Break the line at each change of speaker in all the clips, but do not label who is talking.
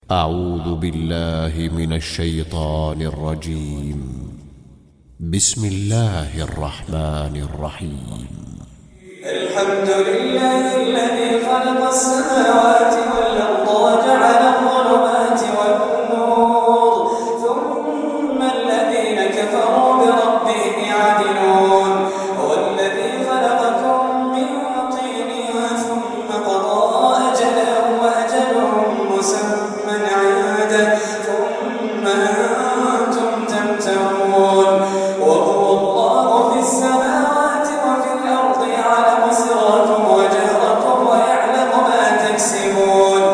أعوذ بالله من الشيطان الرجيم. بسم الله الرحمن الرحيم.
الحمد لله الذي خلق السماوات والأرض وجعل الظلمات والنور ثم الذين كفروا بربهم يعدلون. هو الذي خلقكم من طين ثم قضى أجلا وأجل مسمى عنده ثم أنتم تمترون. وهو الله في السماوات وفي الأرض يعلم سركم وجهركم ويعلم ما تكسبون.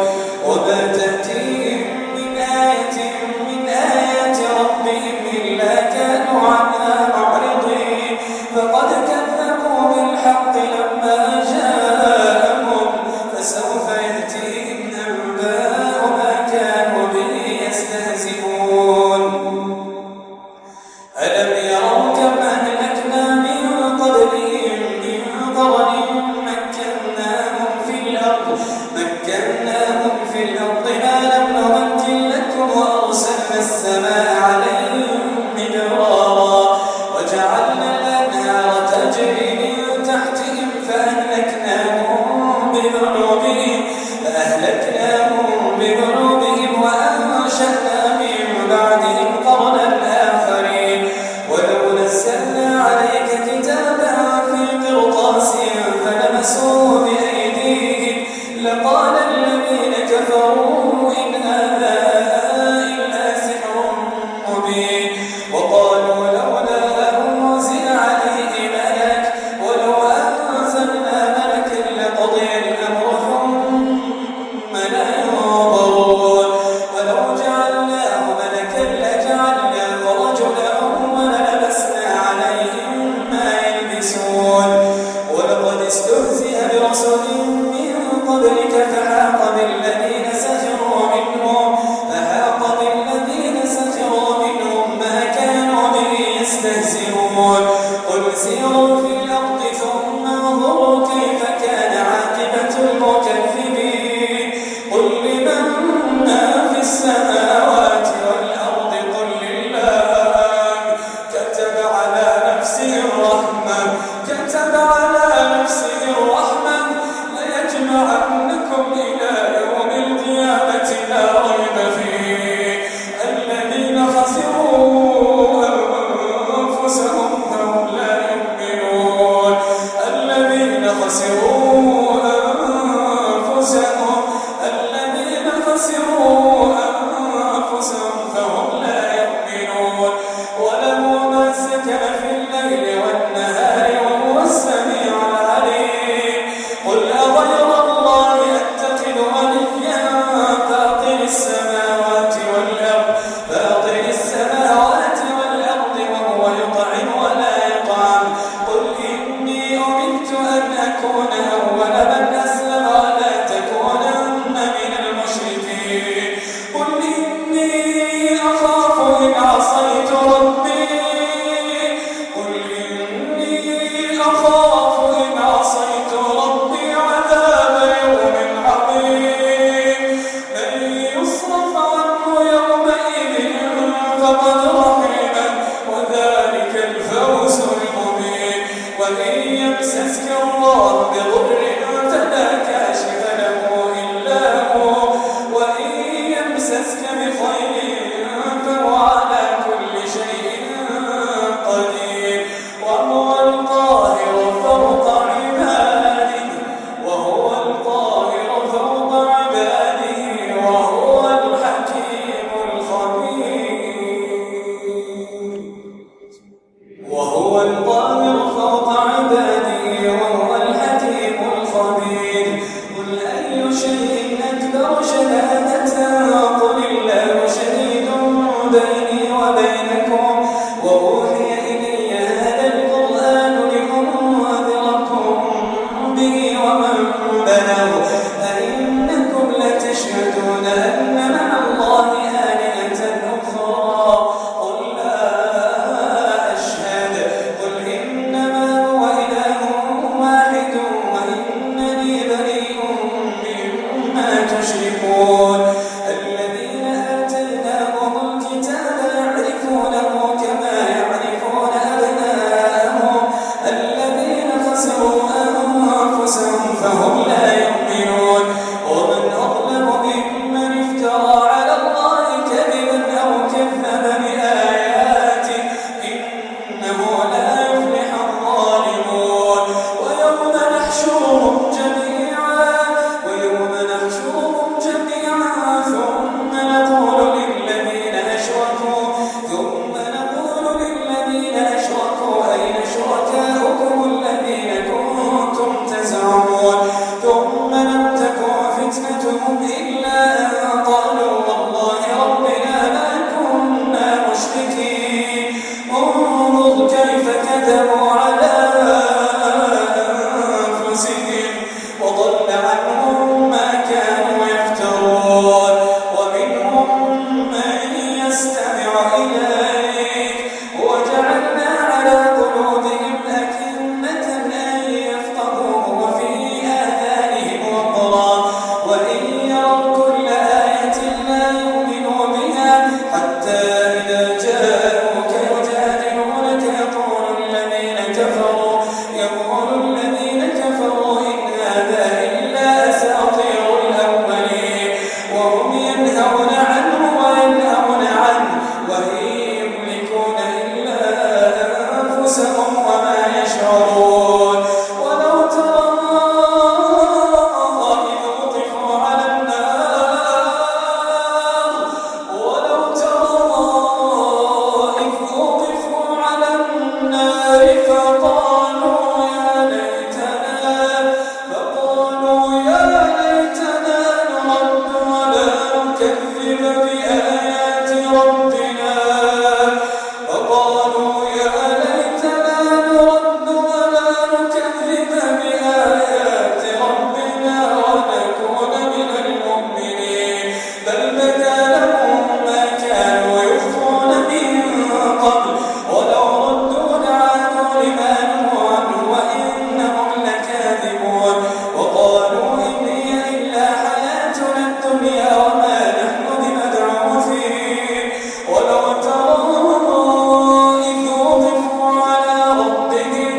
ينهون عنه وينهون عنه وإن يملكون إلا أنفسهم وما يشعرون. ولو ترى إذ وقفوا على النار فقالوا يا ليتنا نرد ولا نكذب بآيات ربنا ونكون من المؤمنين. بل بدا لهم ما كانوا يخفون من قبل ولو ردوا لعادوا لما نهوا عنه وإنهم لكاذبون. وقالوا إن هي إلا حياتنا الدنيا وما نحن بمبعوثين. ولو ترى إذ وقفوا على ربهم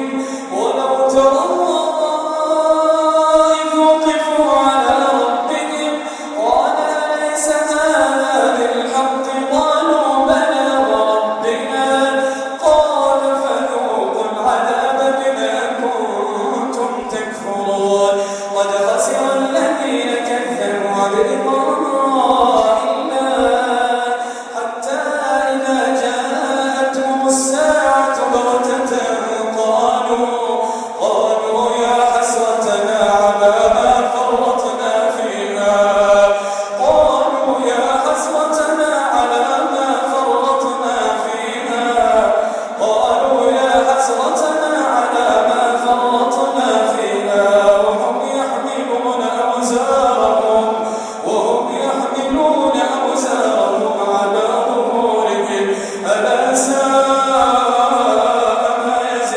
قال أليس هذا بالحق قالوا بلى وربنا قال فذوقوا العذاب بما كنتم تكفرون. قد خسر الذين كذبوا بلقاء الله حتى إذا جاءتهم الساعة بغتة قالوا يا حسرتنا على ما فرطنا فيها وهم يحملون أوزارهم على ظهورهم ألا ساء ما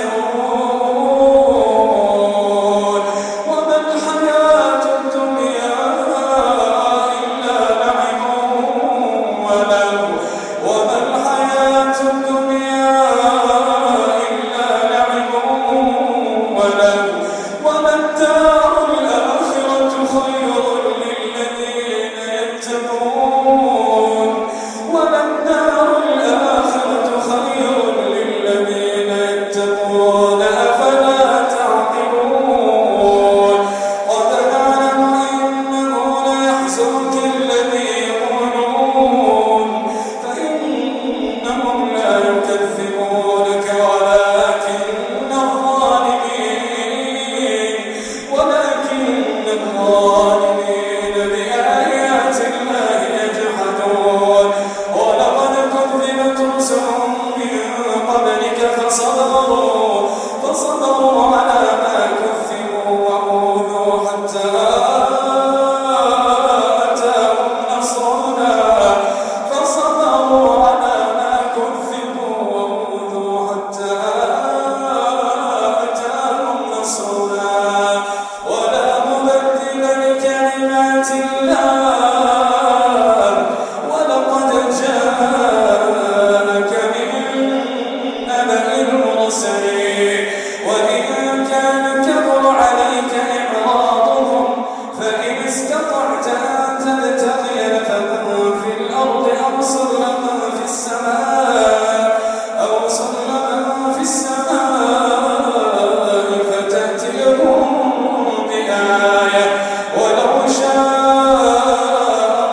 يزرون. وما الحياة الدنيا إلا لعب ولهو وما الدار الآخرة خير للذين يتقون أفلا تعقلون. قد نعلم إنه ليحزنك الذي يقولون فإنهم لا يكذبونك ولكن الظالمين بآيات الله يجحدون. ولقد كذبت رسل من قبلك فصبروا على ما كذبوا وأوذوا حتى أتاهم نصرنا ولا مبدل لكلمات الله. ولقد جاءك من نبأ المرسلين. وإن كان كبر عليك إعراضهم فإن استطعت أن تبتغي نفقا في الأرض أو سلما في السماء فتأتيهم بآية ولو شاء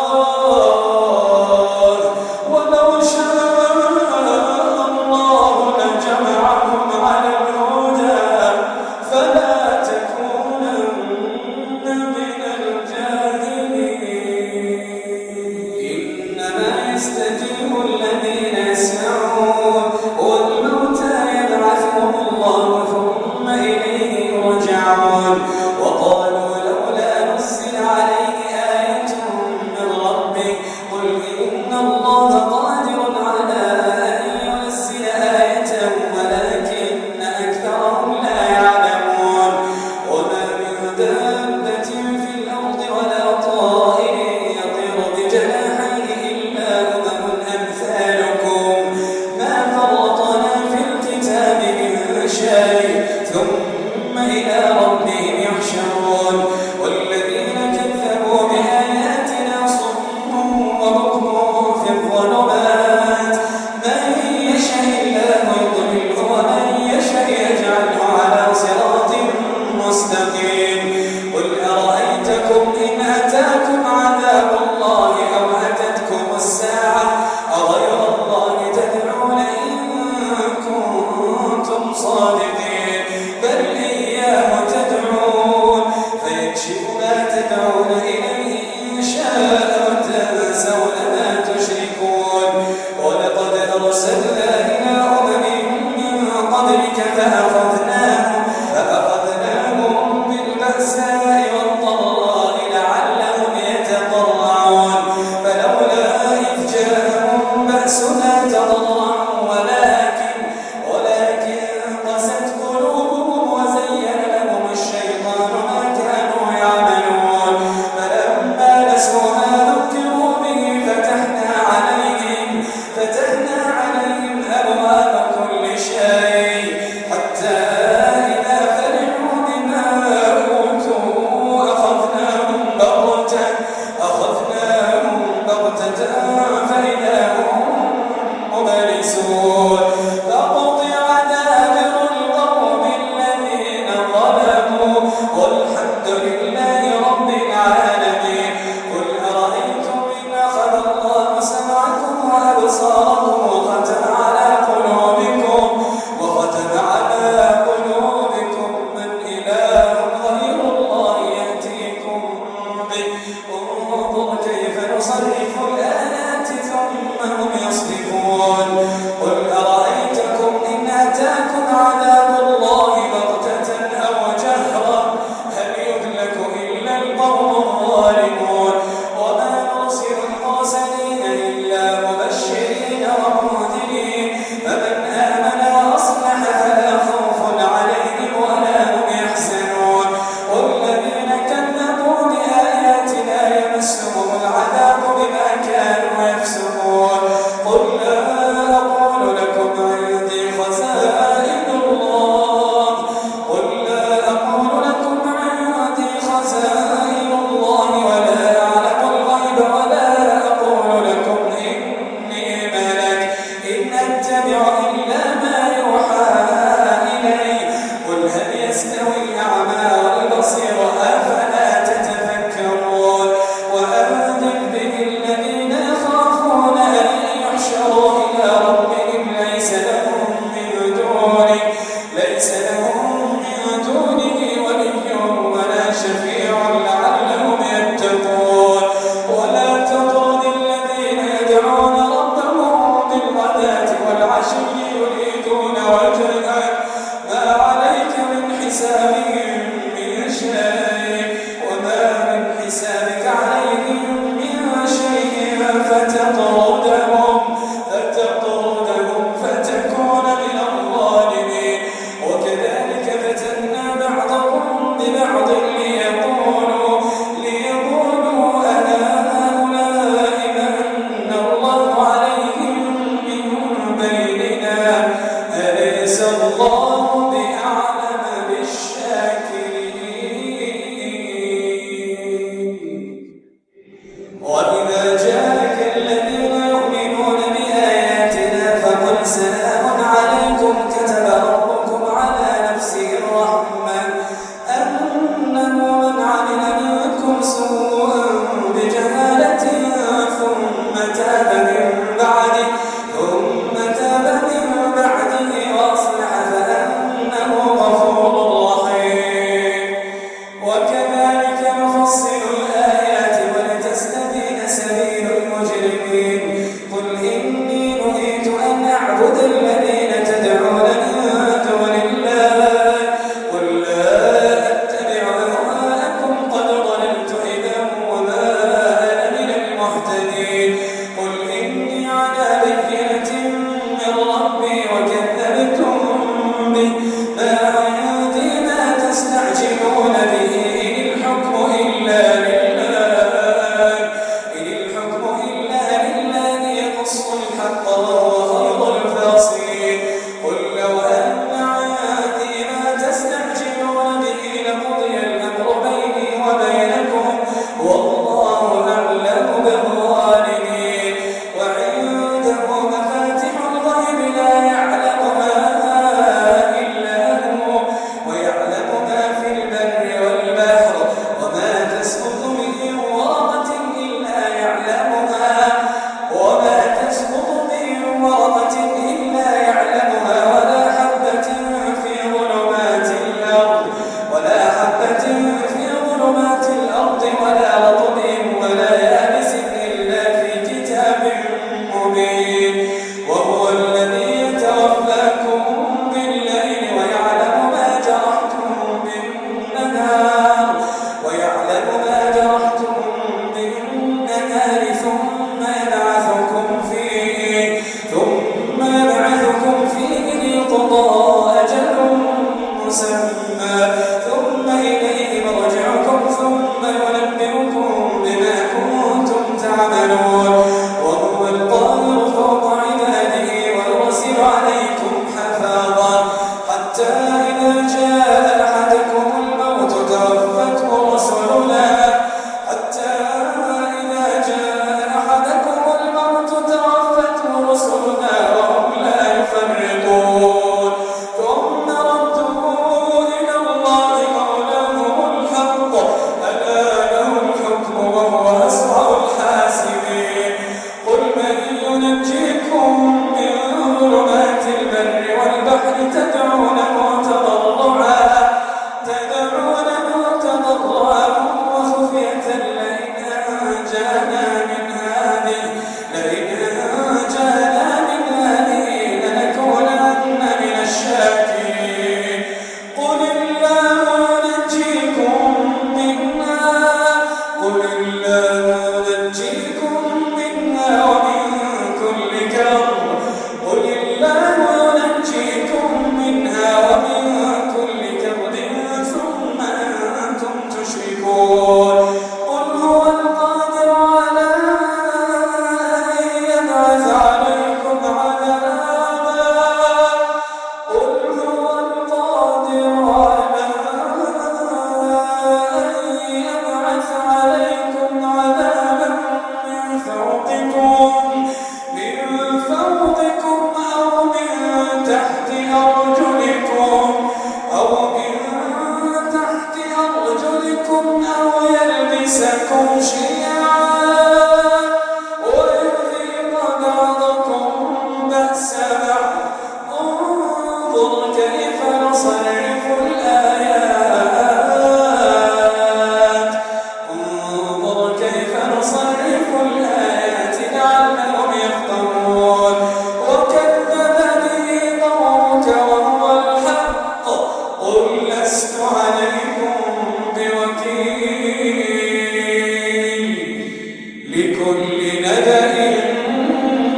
الله لجمعهم على الهدى فلا تكونن من الجاهلين. إنما يستجيب الذين يسمعون والموتى يبعثهم الله ثم إليه يرجعون. وقالوا لولا نزل عليه آية من ربه قل إن الله قادر على أن ينزل آية ولكن أكثرهم لا يعلمون. وما من دابة في الأرض ولا طائر يطير بجناحيه إلا أمم أمثالكم ما فرطنا في الكتاب من شيء ثم إلى ربهم يحشرون. والذين كذبوا بآياتنا صم بغتة فإذا هم مبلسون فقطع دابر القوم الذين ظلموا والحمد لله رب العالمين. قل أرأيتم إن أخذ الله سمعكم وأبصاركم وختم على قلوبكم من إله غير الله يأتيكم به انظر كيف نصرف الآيات ثم هم يصدفون. قل أرأيتكم إن أتاكم عذاب الله بغتة أو جهرا هل يهلك إلا القوم الظالمون وما نرسل المرسلين إلا مبشرين ومنذرين فمن آمن وأصلح فلا خوف عليهم ولا هم يحزنون والذين كذبوا بآياتنا يمسهم العذاب بما كانوا يفسقون. قل لا أقول لكم عندي خزائن الله ولا أعلم الغيب ولا أقول لكم إني ملك إن أتبع إلا ما يوحى إلي. قل هل يستوي الأعمى والبصير أفلا تتفكرون. وأنذر به الذين يخافون أن يحشروا إلى ربهم ليس لهم من دونه ولي ولا شفيع لعلهم يتقون. ولا تطرد الذين يدعون ربهم بالغداة والعشي يريدون وجهه ما عليك من حسابهم من شيء وما من حسابك عليهم من شيء فتطردهم فتكون من الظالمين. وكذلك فتنا بعضهم ببعض ليقولوا أهؤلاء من الله عليهم من بيننا أليس الله بأعلم بالشاكرين. وإذا جاءك الذين يؤمنون بآياتنا فقل سلام عليكم كتب ربكم على نفسه الرحمة أنه من عمل منكم سوءا بجهالة ثم تاب من بعده وأصلح فأنه غفور رحيم. وكذلك نفصل الآيات ولتستبين سبيل المجرمين. قل إني نهيت أن أعبد الذين تدعون من دون الله قل لا أتبع أهواءكم قد ضللت إذا وما أنا من المهتدين. قل إني على بينة من ربي وكذبتم به ما عندي ما تستعجلون به إن الحكم إلا لله يقص الحق وهو خير الفاصلين. قل لو أن عندي ما تستعجلون به لقضي الأمر بيني وبينكم والله أعلم بالظالمين. وعنده مفاتح الغيب لا يعلمها إلا هو ويعلم ما في البر والبحر وما تسقط من ورقة إلا يعلمها ولا حبة في ظلمات الأرض ولا رطب ولا يابس إلا في كتاب مبين. وهو الذي يتوفاكم بالليل ويعلم ما جرحتم بالنهار ثم يبعثكم فيه ليقضى أجل مسمى ثم إليه مرجعكم ثم ينبئكم بما كنتم تعملون. وهو القاهر فوق عباده ويرسل عليكم حفاظا حتى إذا جاء أحدكم الموت توفته رسلنا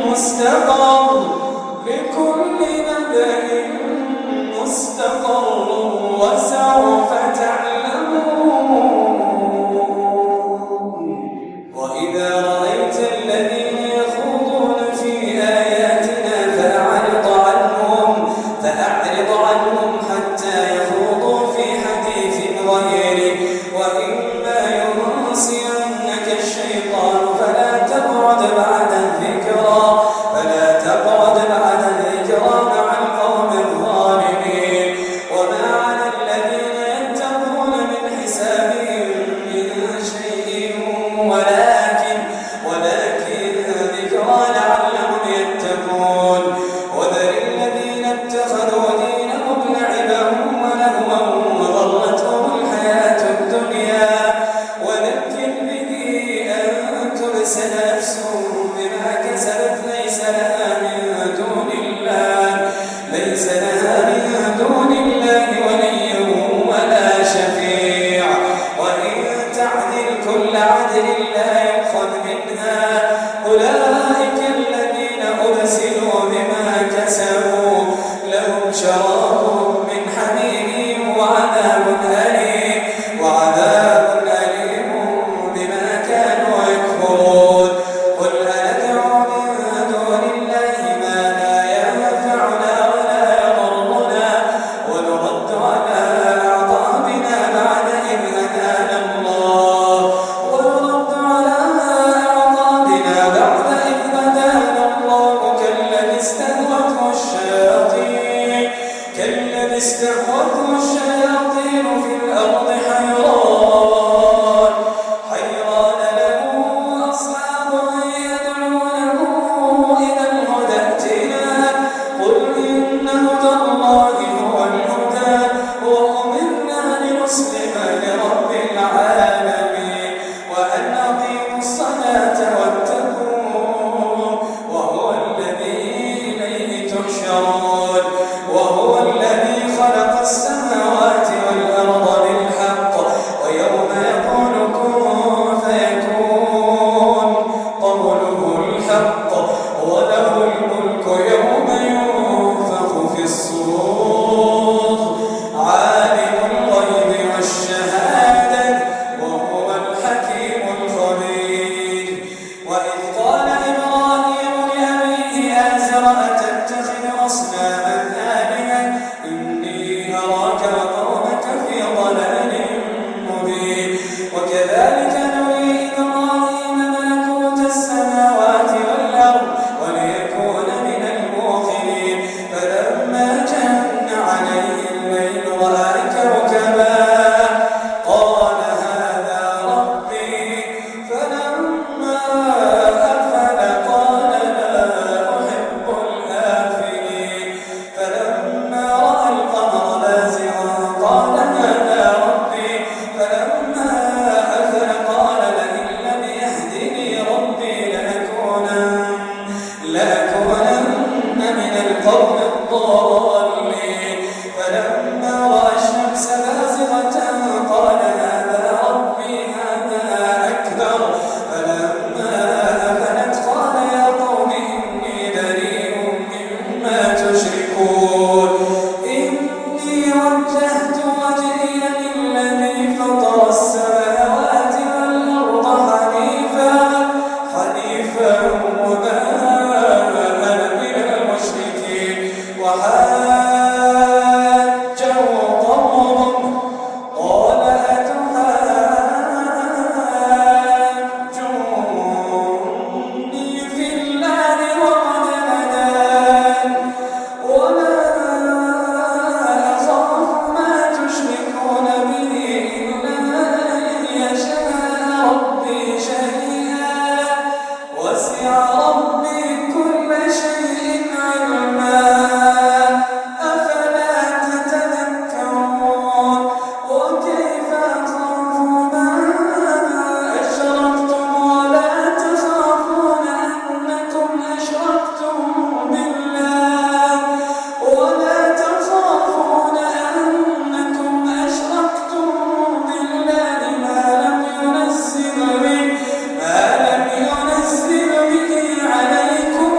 مستقر لكل نبأ مستقر وسوف تعلمون وإذا رأيت الذين يخوضون في آياتنا فأعرض عنهم حتى يخوضوا في حديث غيره وإما ينسينك الشيطان فلا تقعد بعد الذكرى مع القوم الظالمين وما على الذين يتقون من حسابهم من شيء ولكن ذكرى لعلهم يتقون وذر الذين اتخذوا دينهم لعبا ولهوا وغرتهم الحياة الدنيا وذكر به أن تبسل نفس بما كسبت ليس لها من دون الله ولي ولا شفيع وإن تعدل كل عدل لا يؤخذ منها أولئك الذين أبسلوا بما كسبوا لهم شراب من حميم وعذاب أليم بما كانوا يكفرون قل أندعو من دون الله ما لا ينفعنا ولا يضرنا ونرد على أعقابنا بعد إذ هدانا الله كالذي استهوته الشياطين في الأرض حيران له أصحاب يدعونه إلى الهدى ائتنا قل إن هدى الله هو الهدى وأمرنا لنسلم لرب العالمين وأن أقيموا الصلاة واتقوه وهو الذي إليه تحشرون وهو الذي خلق السماوات والأرض بالحق ويوم يقول كن فيكون قوله الحق وله الملك يوم ينفخ في الصور عالم الغيب والشهادة وهو الحكيم الخبير وإذ قال إبراهيم لأبيه آزر أتتخذ أصناما آلهة إني أراك وقومك في ضلال مبين وكذلك نري إبراهيم ملكوت السماوات والأرض وليكون من الموقنين فلما جن عليه الليل رأى كوكبا قال هذا ربي فلما أفل قال لا أحب الآفلين فلما رأى القمر بازغا قال هذا ربي فلما أفل قال لئن لم يهدني ربي لأكونن من القوم الضالين فلما رأى الشمس بازغة قال هذا ربي هذا أكبر فلما أفلت قال يا قوم إني بريء مما تشركون إني وجهت وجهي للذي فطر السماوات والأرض حنيفا وما أنا من المشركين وحاجه قومه قال أتحاجوني في الله وقد هدان وما أخاف ما تشركون به إلا أن يشاء ربي شيئا وسع ربي كل شيء علما أفلا تتذكرون وكيف أخاف ما أشركتم ولا تخافون أنكم أشركتم بالله ما لم ينزل به عليكم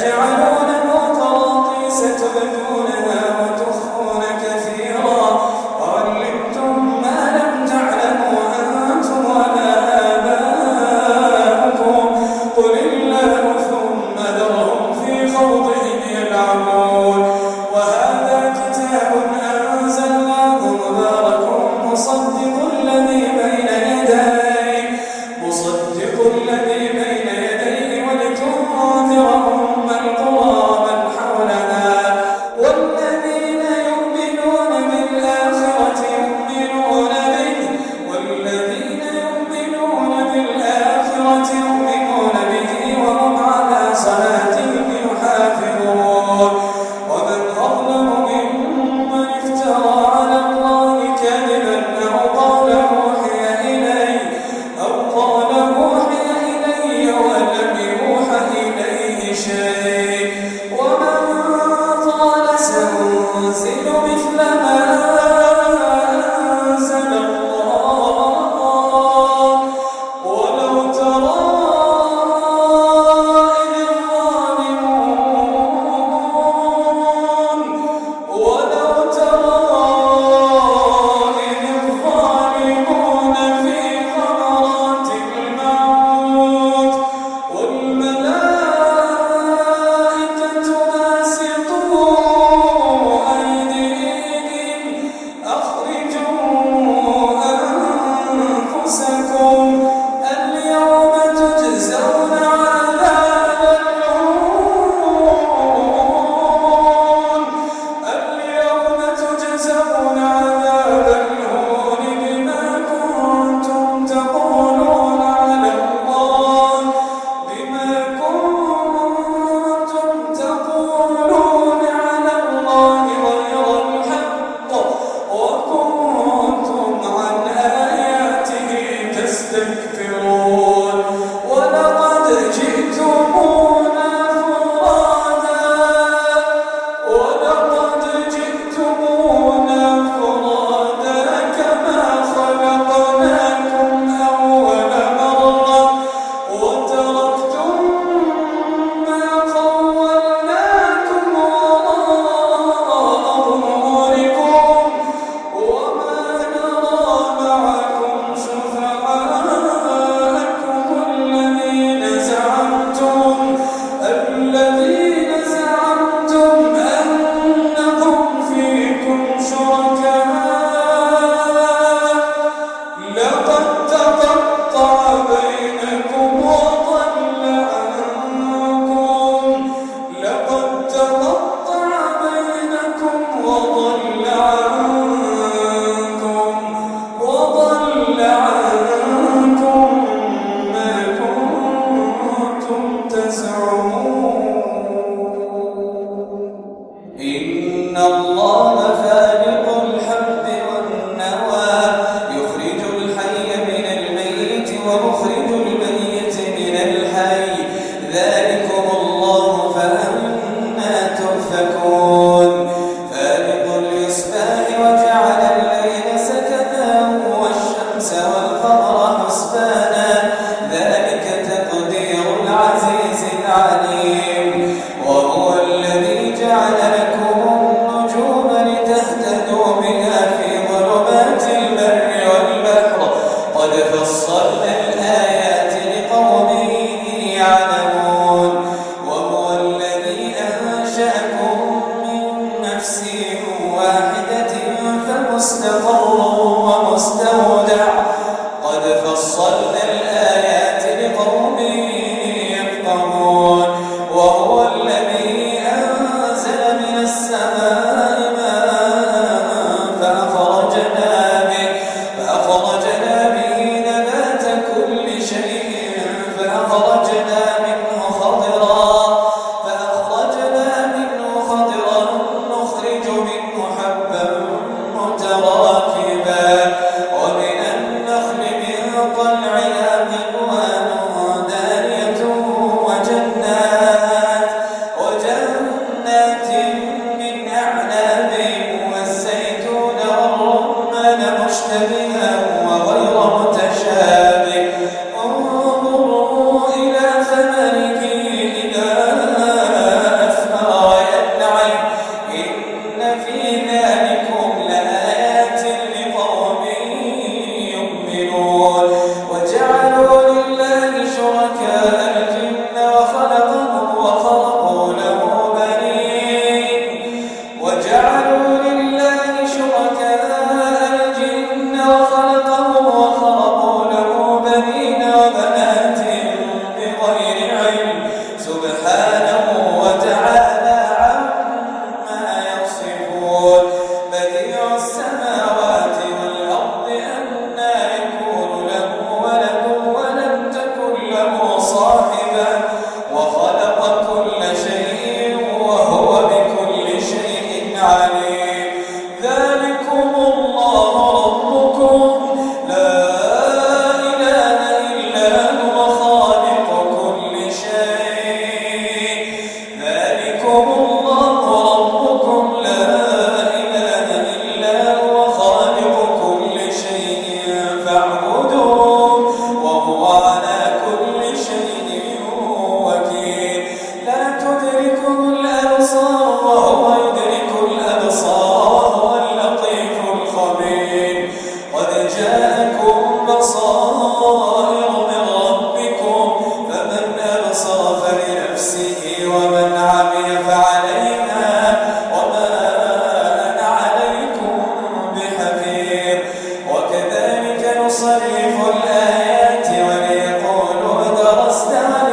وتجعلونه قراطيس تبدونها وتخفون كثيرا وعلمتم ما لم تعلموا أنتم ولا آباؤكم قل الله ثم ذرهم في خوضهم يلعبون وهذا كتاب أنزلناه مبارك مصدق الذي بين يديه ولتنذر أم القرى من حولها والذين يؤمنون بالآخرة يؤمنون به وهم على صلاتهم يحافظون ذلكم الله ربكم لا إله إلا هو خالق كل شيء فاعبدوه وهو على كل شيء وكيل لا تدركه الأبصار وهو يدرك الأبصار وهو اللطيف الخبير قد جاءكم بصائر من ربكم فمن أبصر فلنفسه ومن عمي فعليها وما أنا عليكم بحفيظ وكذلك نصرف الآيات وليقولوا درست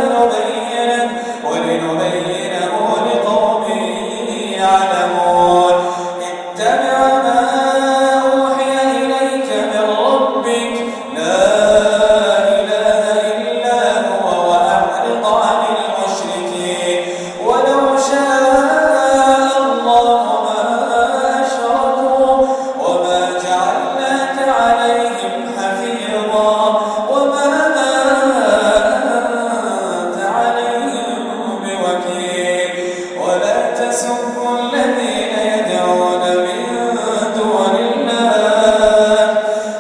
ولنبينه لقوم يعلمون اتبع ما أوحي إليك من ربك لا إله إلا هو وأعرض عن المشركين ولو شاء الله ما أشركوا وما جعلناك عليهم حفيظا وما أنت عليهم بوكيل ولا تسبوا الذين يدعون من دون الله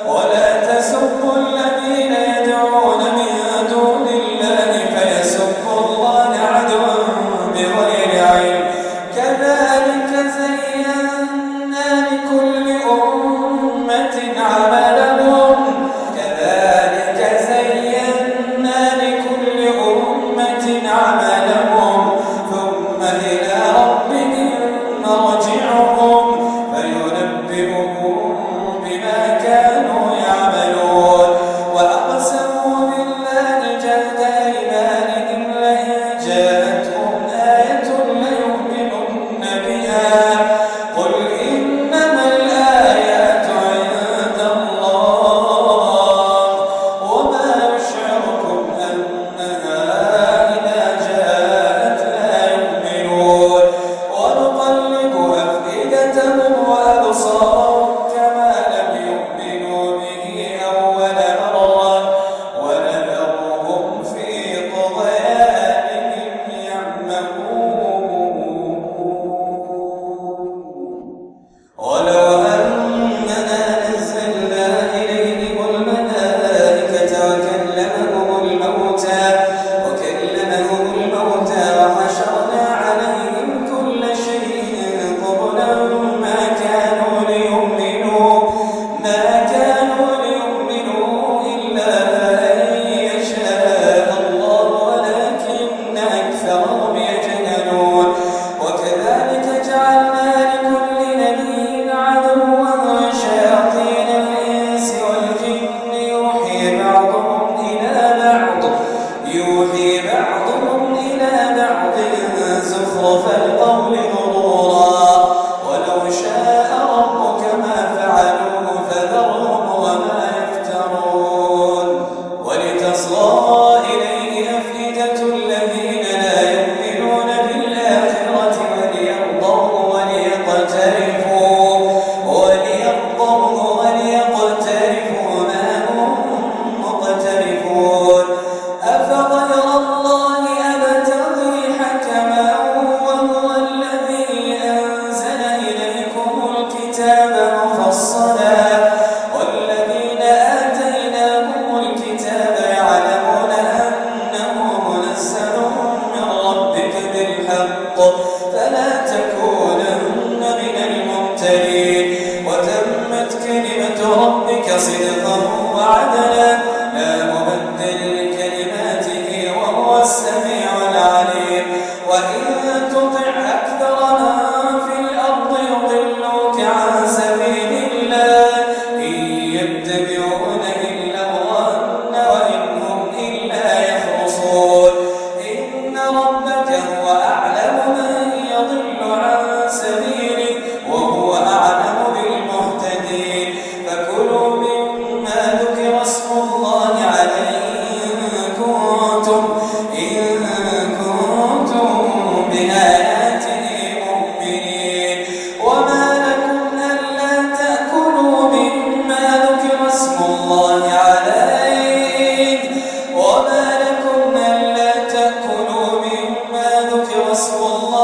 فيسبوا الله عدوا بغير علم كذلك زينا لكل أمة عملهم ثم إلى ربهم مرجعهم فينبئهم بما كانوا يعملون وأقسموا بالله جهد أيمانهم لئن جاءتهم آية ليؤمنن بها قل إنما الآيات عند الله وما يشعركم أنها إذا جاءت لا يؤمنون ونقلب أفئدتهم وأبصارهم كما لم يؤمنوا به أول مرة ونذرهم في طغيانهم يعمهون ولو أننا نزلنا إليهم الملائكة وكلمهم الموتى وحشرنا عليهم كل شيء قبلا ما كانوا ليؤمنوا إلا أن يشاء الله ولكن أكثرهم يجهلون وكذلك جعلنا لكل نبي عدوا شياطين الإنس والجن يوحي بعضهم إلى بعض زخرف القول غرورا ولو شاء ربك ما فعلوه فذرهم وما يفترون ولتصغى إليه أفئدة الذين لا يؤمنون بالآخرة وليرضوا ما هم مقترفون أفغير الله أبتغي حكما وهو الذي أنزل إليكم الكتاب مفصلا والذين آتيناهم الكتاب يعلمون أنه منزل من ربك بالحق فلا تكونن من الممترين وتمت كلمة ربك صدقا وعدلا لا مبدل لكلماته وهو السميع العليم وإن تطع أكثر من في الأرض يضلوك عن سبيل الله إن يتبعون إلا الظن وإن هم إلا يخرصون إن ربك هو أعلم من يضل عن سبيله وهو أعلم بالمهتدين فكلوا مما ذكر اسم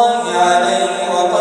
الله عليه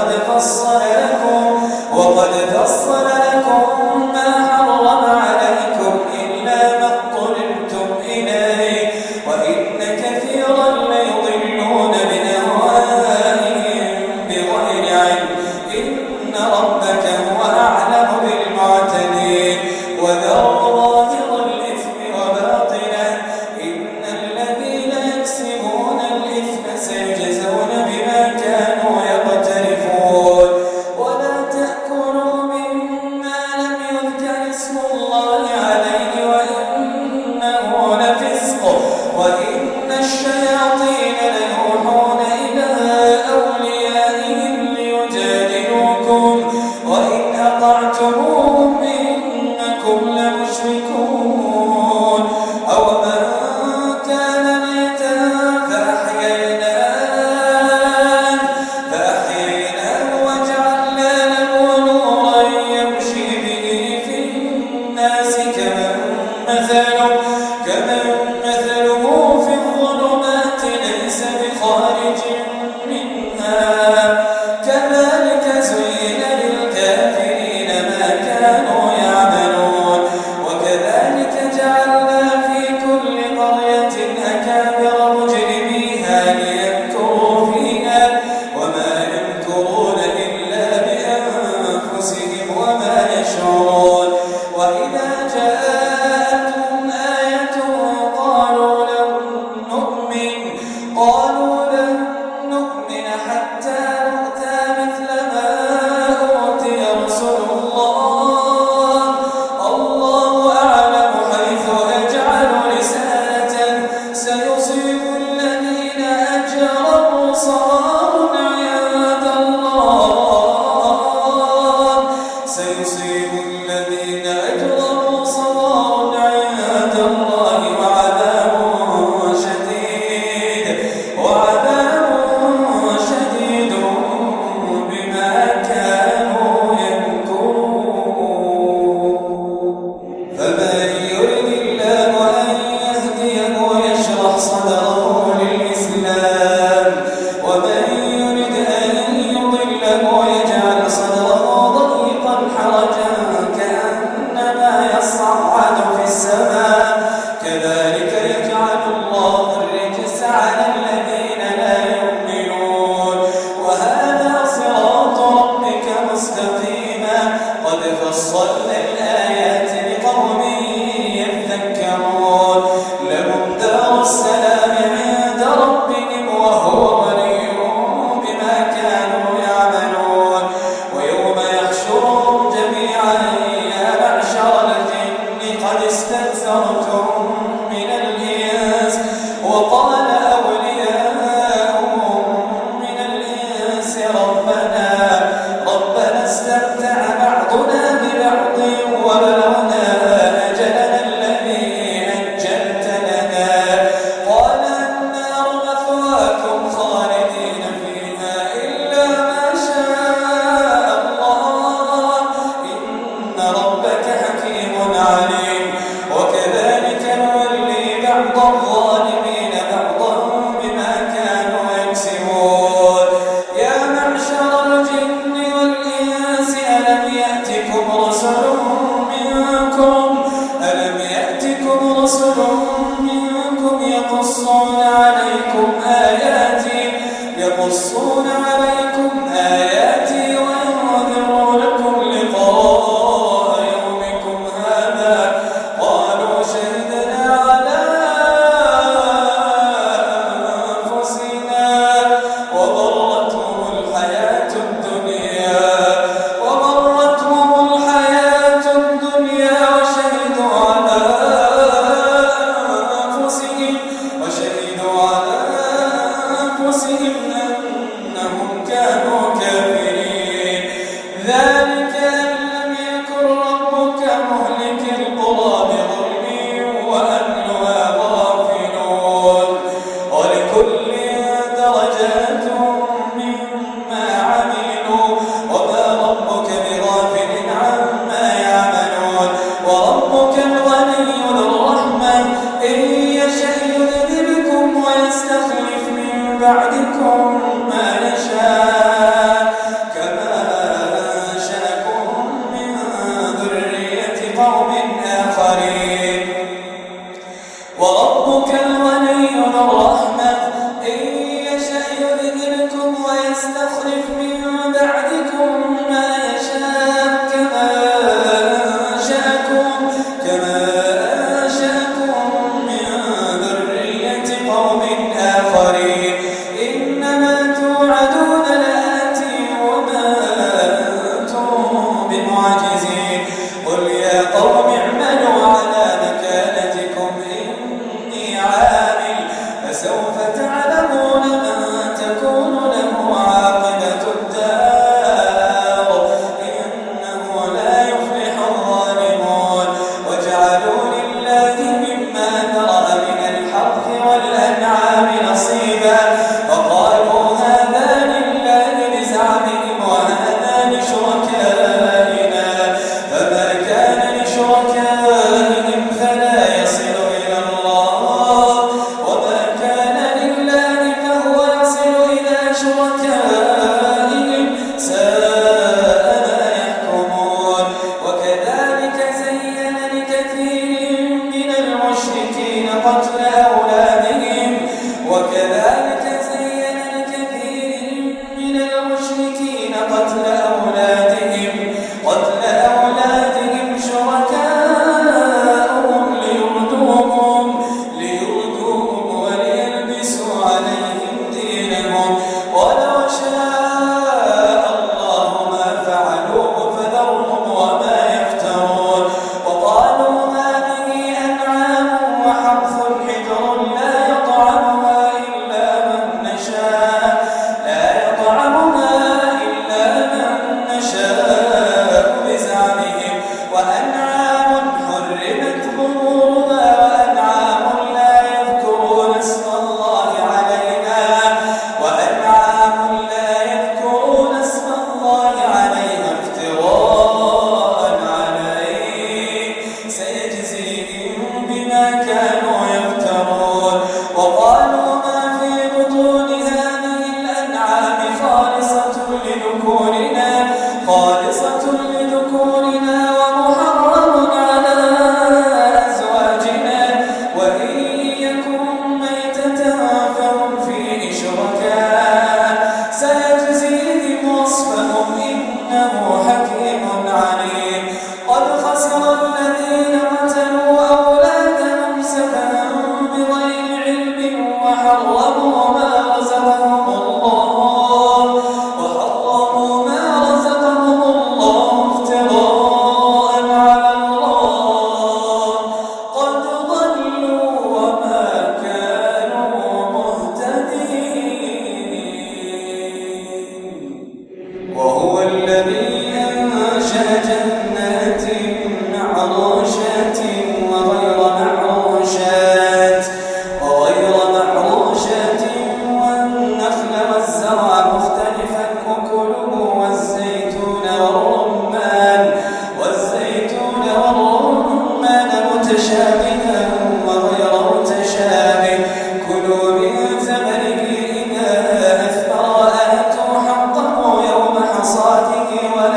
وقد فصل لكم ما حرم عليكم إلا ما اضطررتم إليه وإن كثيرا ليضلون بأهوائهم بغير علم إن ربك هو أعلم بالمعتدين وذروا ظاهر الإثم وباطنه إن الذين يكسبون الإثم سيجزون بما كانوا يقترفون ولا تأكلوا مما لم يذكر اسم الله عليه وإنه لفسق وإن الشياطين ليوحون إلى أوليائهم ليجادلوكم وإن أطعتموهم إنكم لمشركون أومن كان ميتا فأحييناه وجعلنا له نورا يمشي به في الناس كمن مثله في الظلمات ليس بخارج منها كذلك زين للكافرين ما كانوا يعملون وكذلك جعلنا في كل قرية أكابر مجرميها ليمكروا فيها وما يمكرون إلا بأنفسهم وما يشعرون وإذا جاءتهم آية قالوا لن نؤمن حتى نؤتى مثل ما أوتي رسل الله أعلم حيث يجعل رسالته سيصيب الذين أجرموا صغار عند الله وعذاب شديد بما كانوا يمكرون فمن يرد الله أن يهديه يشرح صدره للإسلام ومن يرد أن يضله يجعل صدره ضيقا حرجا كأنما يصعد في السماء كذلك يجعل الله الرجس على الذين لا يؤمنون وهذا صراط ربك مستقيما قد فصلنا الآيات لقوم يذكرون لهم دار السلام عند ربهم وهو وليهم بما كانوا يعملون ويوم يحشرهم جميعا يا معشر الجن قد استكثرتم من الإنس وقال أولياؤهم من الإنس ربنا استمتع بعضنا ببعض وبلغنا أجلنا الذي أجلت لنا قال النار مثواكم خالدين فيها إلا ما شاء الله إن ربك حكيم عليم وكذلك نولي بعض الظالمين بعضا بما كانوا يكسبون يا معشر الجن يستخلف من بعدكم ما يشاء كما أنشأكم من ذرية قوم آخرين إنما توعدون لآت وما أنتم بمعجزين قل يا قوم اعملوا على مكانتكم إني عامل فسوف تعلمون من تكون له عاقبة الدار إنه لا يفلح الظالمون وجعلوا لله مما ذرأ من الحرث والأنعام نصيبا وقالوا هذا لله بزعمهم وهذا لشركائنا فما كان لشركائهم فلا يصل إلى الله وما كان لله فهو يصل إلى شركائهم ساء ما يحكمون وكذلك زين لكثير من المشركين قتل أولادهم شركاءهم ليردوهم وليلبسوا عليهم دينهم ولو شاء الله ما فعلوه فذرهم وما يفترون وقالوا هذه أنعام وحرث حجر لا يطعمها إلا من نشاء بزعمهم وأنعام حرمت ظهورها وأنعام لا يذكرون اسم الله عليها افتراء عليه سيجزيهم بما كانوا يفترون وقالوا ما في بطون هذه الأنعام خالصة لذكورنا ومحرم على أزواجنا وإن يكن ميتة فهم فيه شركاء سيجزيهم وصفهم إنه حكيم عليم قد خسر الذين قتلوا أولادهم سفها بغير علم وحرموا ما رزقهم الله افتراء على الله قد ضلوا وما كانوا مهتدين وهو الذي أنشأ جنات معروشات وغير معروشات والنخل والزرع مختلفا أكله والزيتون والرمان متشابها وغير متشابه كلوا من ثمره إذا أثمر وآتوا حقه يوم حصاده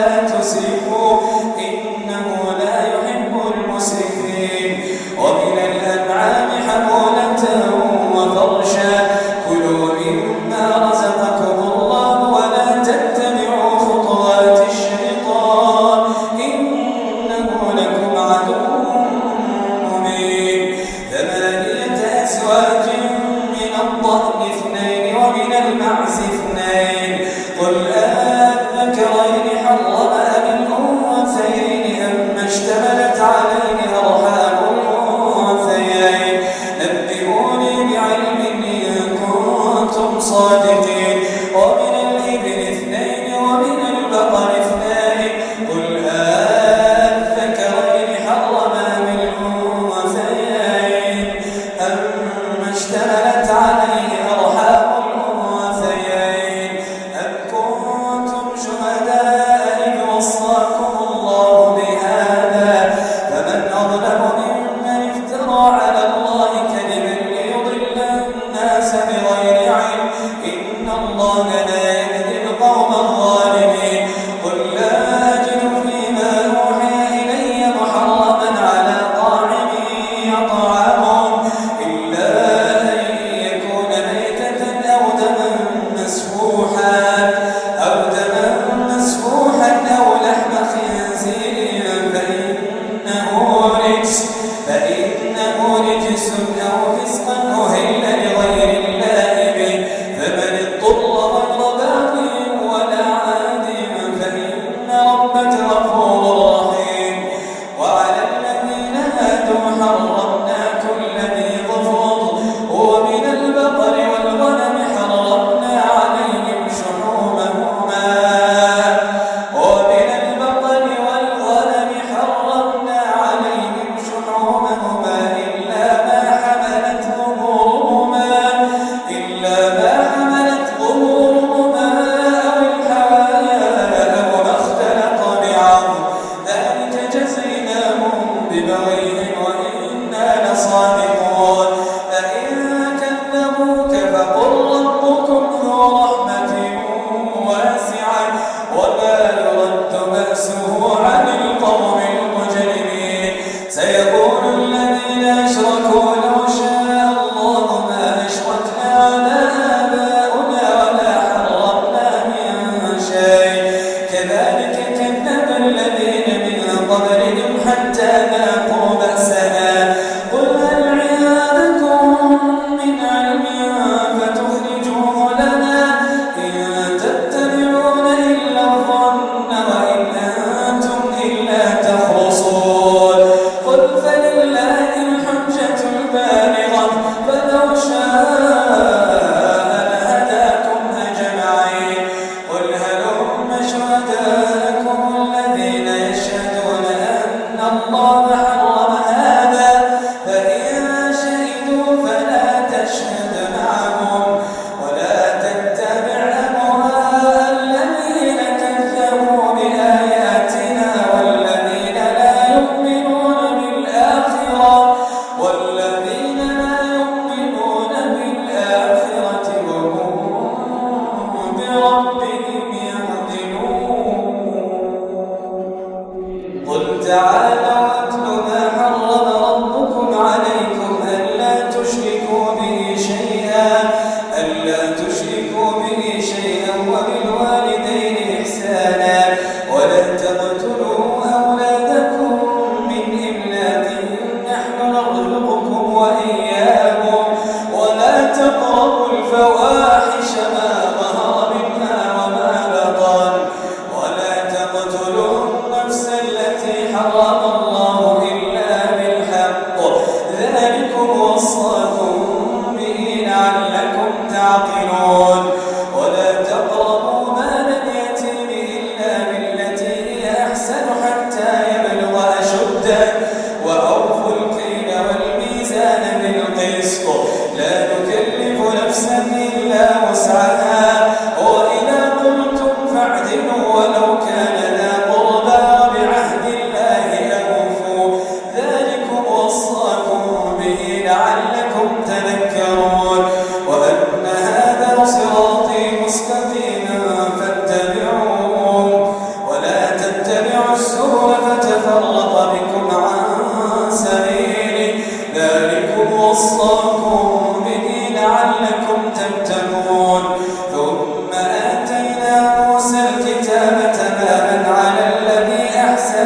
تعدلوا ولو كان ذا قربى وبعهد الله أوفوا ذلكم وصاكم به لعلكم تذكرون وأن هذا صراطي مستقيما فاتبعوه ولا تتبعوا السبل فتفرق بكم عن سبيله ذلكم وصاكم به لعلكم تتقون ثم آتينا موسى الكتاب تماما على الذي أحسن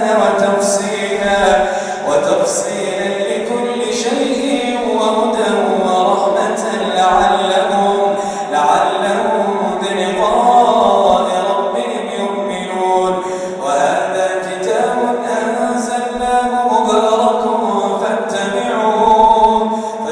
وتفصيلا لكل شيء وهدى ورحمة لعلهم بلقاء ربهم يؤمنون وهذا كتاب أنزلناه مبارك فاتبعوه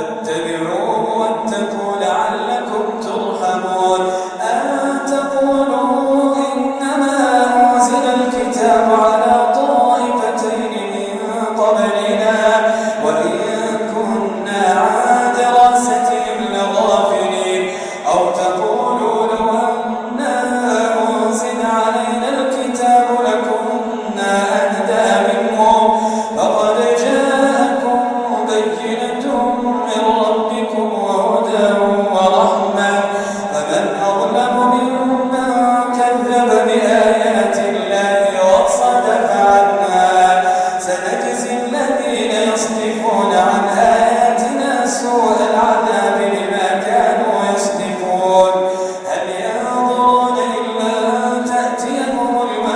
واتقوا لعلكم ترحمون أن تقولوا إنما أنزل الكتاب على طائفتين من قبلنا وإن كنا عن دراستهم لغافلين أو تقولوا لو أنا أنزل علينا الكتاب لكنا أهدى منهم فقد جاءكم بينة من ربكم وهدى ورحمة فمن أظلم ممن كذب بآيات الله وصدف عنها سنجزي الذين يصدفون عن آياتنا سوء العذاب بما كانوا يصدفون هل ينظرون إلا أن تأتيهم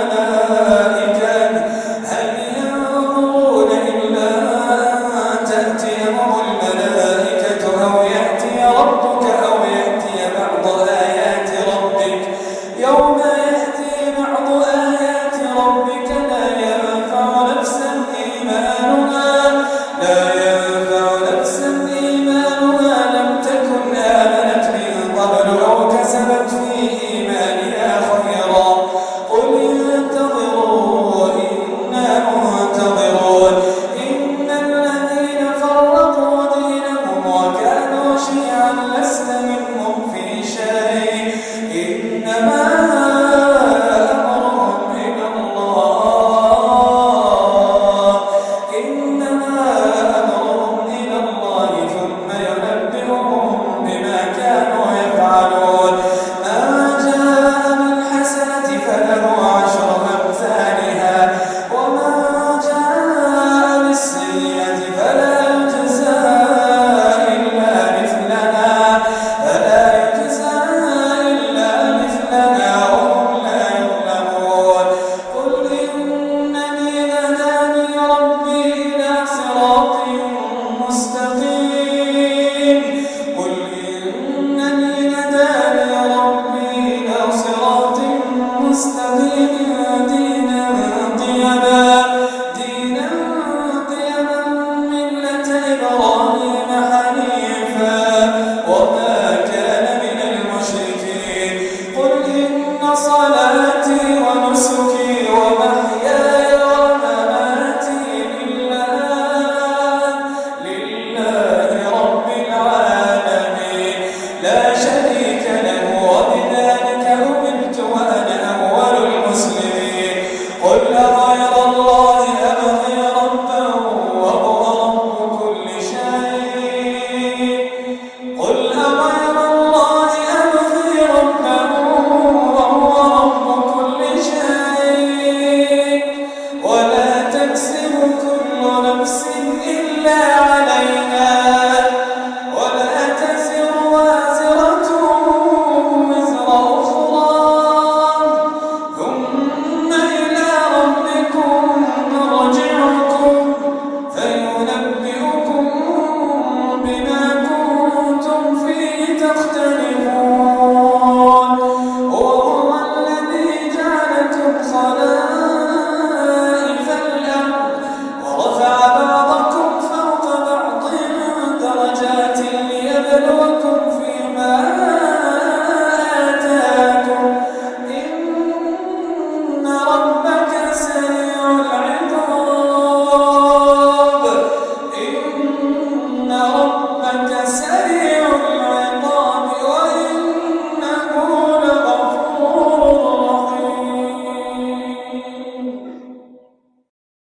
الملائكة أو يأتي ربك أو يأتي بعض آيات ربك يوم يأتي بعض آيات ربك لا ينفع نفسا إيمانها لم تكن آمنت من قبل أو كسبت في إيمانها خيرا قل انتظروا إنا منتظرون إن الذين فرقوا دينهم وكانوا شيعا لست منهم في شيء إنما أمرهم إلى الله ثم ينبئهم بما كانوا يفعلون ما جاء بالحسنة فله عشر أمثالها وما جاء بالسيئة فلا يجزى إلا مثلها وهم لا يظلمون قل إنني هداني ربي إلى صراط مستقيم دينا قيما ملة إبراهيم حنيفا وما كان من المشركين قل إن صلاتي ونسكي